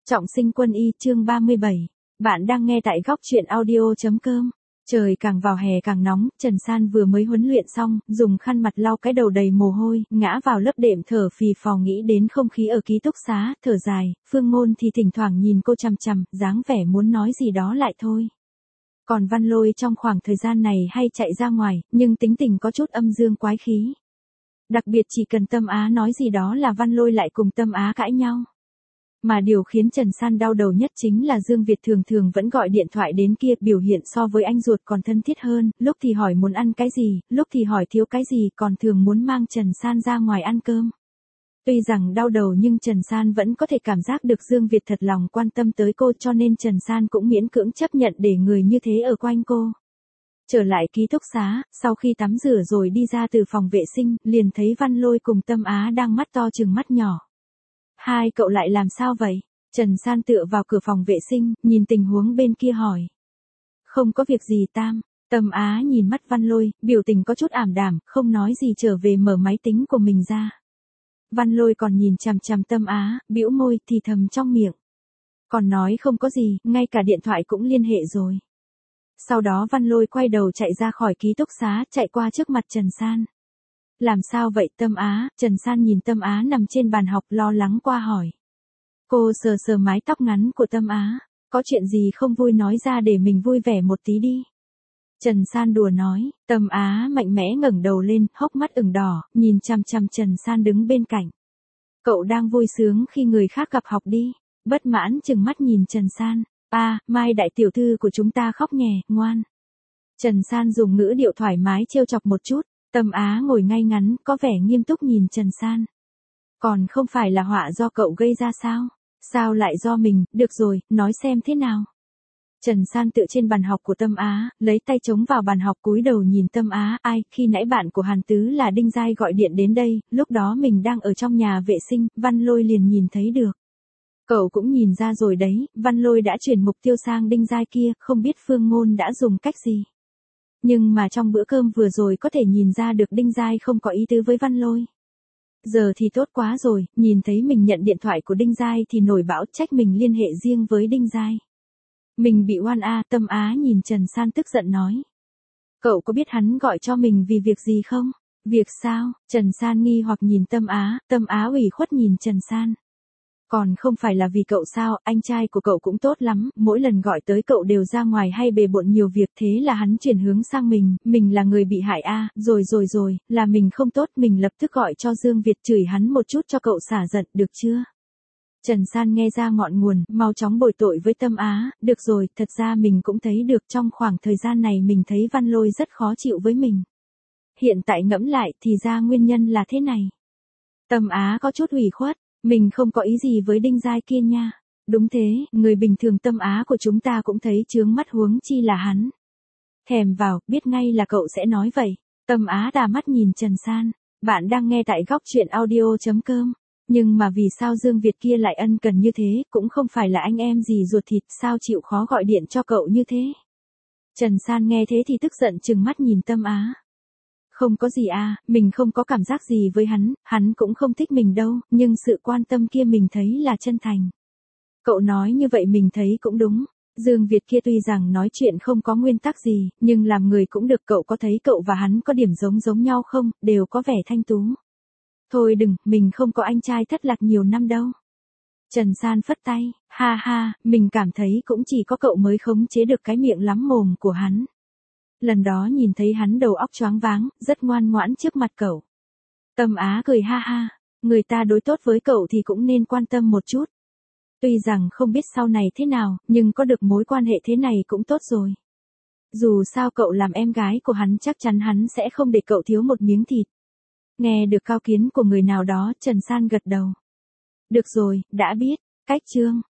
Trọng sinh quân y chương 37. Bạn đang nghe tại góc truyện audio.com. Trời càng vào hè càng nóng, Trần San vừa mới huấn luyện xong, dùng khăn mặt lau cái đầu đầy mồ hôi, ngã vào lớp đệm thở phì phò nghĩ đến không khí ở ký túc xá, thở dài, Phương Ngôn thì thỉnh thoảng nhìn cô chằm chằm, dáng vẻ muốn nói gì đó lại thôi. Còn Văn Lôi trong khoảng thời gian này hay chạy ra ngoài, nhưng tính tình có chút âm dương quái khí. Đặc biệt chỉ cần Tâm Á nói gì đó là Văn Lôi lại cùng Tâm Á cãi nhau. Mà điều khiến Trần San đau đầu nhất chính là Dương Việt thường thường vẫn gọi điện thoại đến kia, biểu hiện so với anh ruột còn thân thiết hơn, lúc thì hỏi muốn ăn cái gì, lúc thì hỏi thiếu cái gì, còn thường muốn mang Trần San ra ngoài ăn cơm. Tuy rằng đau đầu nhưng Trần San vẫn có thể cảm giác được Dương Việt thật lòng quan tâm tới cô, cho nên Trần San cũng miễn cưỡng chấp nhận để người như thế ở quanh cô. Trở lại ký túc xá, sau khi tắm rửa rồi đi ra từ phòng vệ sinh, liền thấy Văn Lôi cùng Tâm Á đang mắt to trừng mắt nhỏ. Hai cậu lại làm sao vậy? Trần San tựa vào cửa phòng vệ sinh, nhìn tình huống bên kia hỏi. Không có việc gì Tam. Tâm Á nhìn mắt Văn Lôi, biểu tình có chút ảm đạm, không nói gì trở về mở máy tính của mình ra. Văn Lôi còn nhìn chằm chằm Tâm Á, bĩu môi thì thầm trong miệng. Còn nói không có gì, ngay cả điện thoại cũng liên hệ rồi. Sau đó Văn Lôi quay đầu chạy ra khỏi ký túc xá, chạy qua trước mặt Trần San. Làm sao vậy Tâm Á? Trần San nhìn Tâm Á nằm trên bàn học lo lắng qua hỏi. Cô sờ sờ mái tóc ngắn của Tâm Á. Có chuyện gì không vui nói ra để mình vui vẻ một tí đi. Trần San đùa nói. Tâm Á mạnh mẽ ngẩng đầu lên, hốc mắt ửng đỏ, nhìn chằm chằm Trần San đứng bên cạnh. Cậu đang vui sướng khi người khác gặp học đi. Bất mãn chừng mắt nhìn Trần San. Mai đại tiểu thư của chúng ta khóc nhè, ngoan. Trần San dùng ngữ điệu thoải mái trêu chọc một chút. Tâm Á ngồi ngay ngắn, có vẻ nghiêm túc nhìn Trần San. Còn không phải là họa do cậu gây ra sao? Sao lại do mình? Được rồi, nói xem thế nào. Trần San tựa trên bàn học của Tâm Á, lấy tay chống vào bàn học cúi đầu nhìn Tâm Á. Khi nãy bạn của Hàn Tứ là Đinh Giai gọi điện đến đây, lúc đó mình đang ở trong nhà vệ sinh, Văn Lôi liền nhìn thấy được. Cậu cũng nhìn ra rồi đấy, Văn Lôi đã chuyển mục tiêu sang Đinh Giai kia, không biết Phương Ngôn đã dùng cách gì. Nhưng mà trong bữa cơm vừa rồi có thể nhìn ra được Đinh Giai không có ý tứ với Văn Lôi. Giờ thì tốt quá rồi, nhìn thấy mình nhận điện thoại của Đinh Giai thì nổi bão trách mình liên hệ riêng với Đinh Giai. Mình bị oan a. Tâm Á nhìn Trần San tức giận nói. Cậu có biết hắn gọi cho mình vì việc gì không? Việc sao? Trần San nghi hoặc nhìn Tâm Á ủy khuất nhìn Trần San. Còn không phải là vì cậu sao, anh trai của cậu cũng tốt lắm, mỗi lần gọi tới cậu đều ra ngoài hay bề bộn nhiều việc, thế là hắn chuyển hướng sang mình là người bị hại a. Rồi, là mình không tốt, mình lập tức gọi cho Dương Việt chửi hắn một chút cho cậu xả giận, được chưa? Trần San nghe ra ngọn nguồn, mau chóng bồi tội với Tâm Á, được rồi, thật ra mình cũng thấy được trong khoảng thời gian này mình thấy Văn Lôi rất khó chịu với mình. Hiện tại ngẫm lại thì ra nguyên nhân là thế này. Tâm Á có chút ủy khuất. Mình không có ý gì với Đinh Giai kia nha. Đúng thế, người bình thường Tâm Á của chúng ta cũng thấy chướng mắt huống chi là hắn. Thèm vào, biết ngay là cậu sẽ nói vậy. Tâm Á đà mắt nhìn Trần San. Bạn đang nghe tại góc truyện audio.com. Nhưng mà vì sao Dương Việt kia lại ân cần như thế, cũng không phải là anh em gì ruột thịt, sao chịu khó gọi điện cho cậu như thế. Trần San nghe thế thì tức giận trừng mắt nhìn Tâm Á. Không có gì mình không có cảm giác gì với hắn cũng không thích mình đâu, nhưng sự quan tâm kia mình thấy là chân thành. Cậu nói như vậy mình thấy cũng đúng. Dương Việt kia tuy rằng nói chuyện không có nguyên tắc gì, nhưng làm người cũng được. Cậu có thấy cậu và hắn có điểm giống nhau không, đều có vẻ thanh tú. Thôi đừng, mình không có anh trai thất lạc nhiều năm đâu. Trần San phất tay, ha, mình cảm thấy cũng chỉ có cậu mới khống chế được cái miệng lắm mồm của hắn. Lần đó nhìn thấy hắn đầu óc choáng váng, rất ngoan ngoãn trước mặt cậu. Tâm Á cười ha, người ta đối tốt với cậu thì cũng nên quan tâm một chút. Tuy rằng không biết sau này thế nào, nhưng có được mối quan hệ thế này cũng tốt rồi. Dù sao cậu làm em gái của hắn chắc chắn hắn sẽ không để cậu thiếu một miếng thịt. Nghe được cao kiến của người nào đó, Trần San gật đầu. Được rồi, đã biết, cách chương.